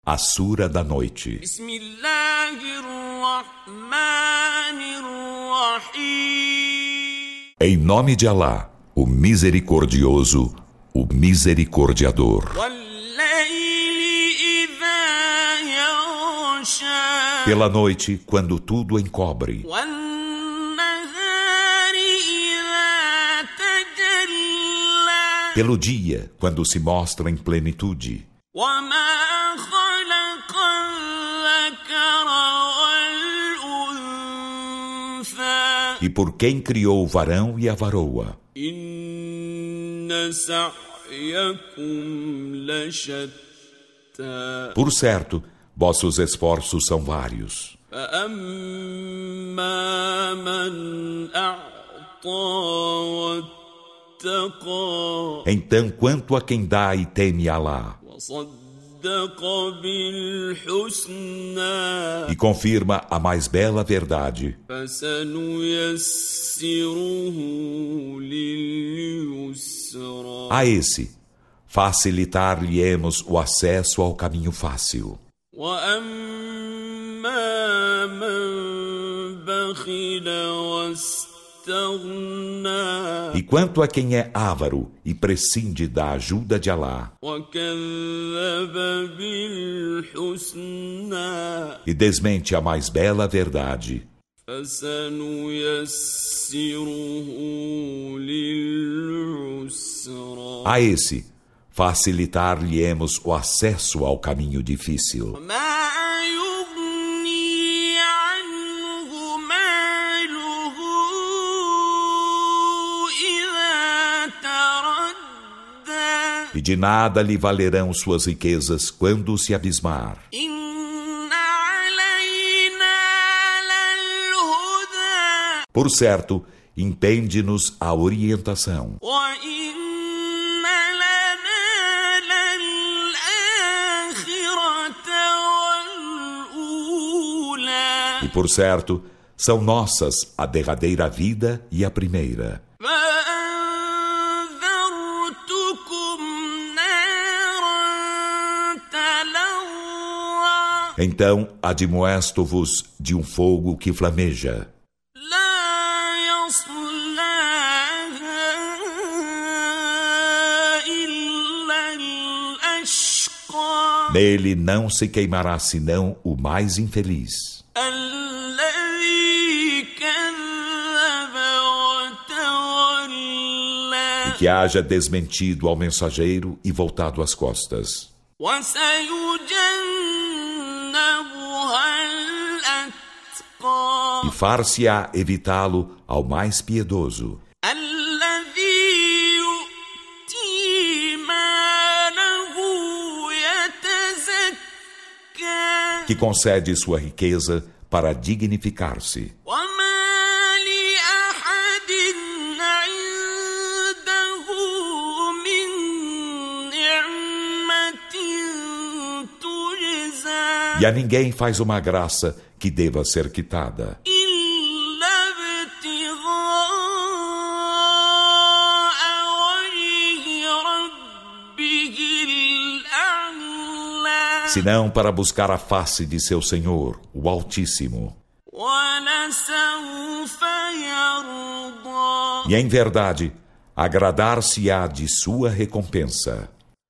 A Sura da Noite. Em nome de Alá, o Misericordioso, o Misericordiador. Pela noite, quando tudo encobre. Pelo dia, quando se mostra em plenitude. E por quem criou o varão e a varoa. Por certo, vossos esforços são vários. Então, quanto a quem dá e teme Alá e confirma a mais bela verdade, a esse facilitar-lhe-emos o acesso ao caminho fácil. E quanto a quem é avaro e prescinde da ajuda de Alá e desmente a mais bela verdade, a esse facilitar-lhe-emos o acesso ao caminho difícil. E de nada lhe valerão suas riquezas quando se abismar. Por certo, impende-nos a orientação. E por certo, são nossas a derradeira vida e a primeira. Então admoesto-vos de um fogo que flameja. Nele não se queimará senão o mais infeliz, e que haja desmentido ao mensageiro e voltado as costas. E far-se-á evitá-lo ao mais piedoso, que concede sua riqueza para dignificar-se. E a ninguém faz uma graça que deva ser quitada, senão para buscar a face de seu Senhor, o Altíssimo. E em verdade, agradar-se-á de sua recompensa.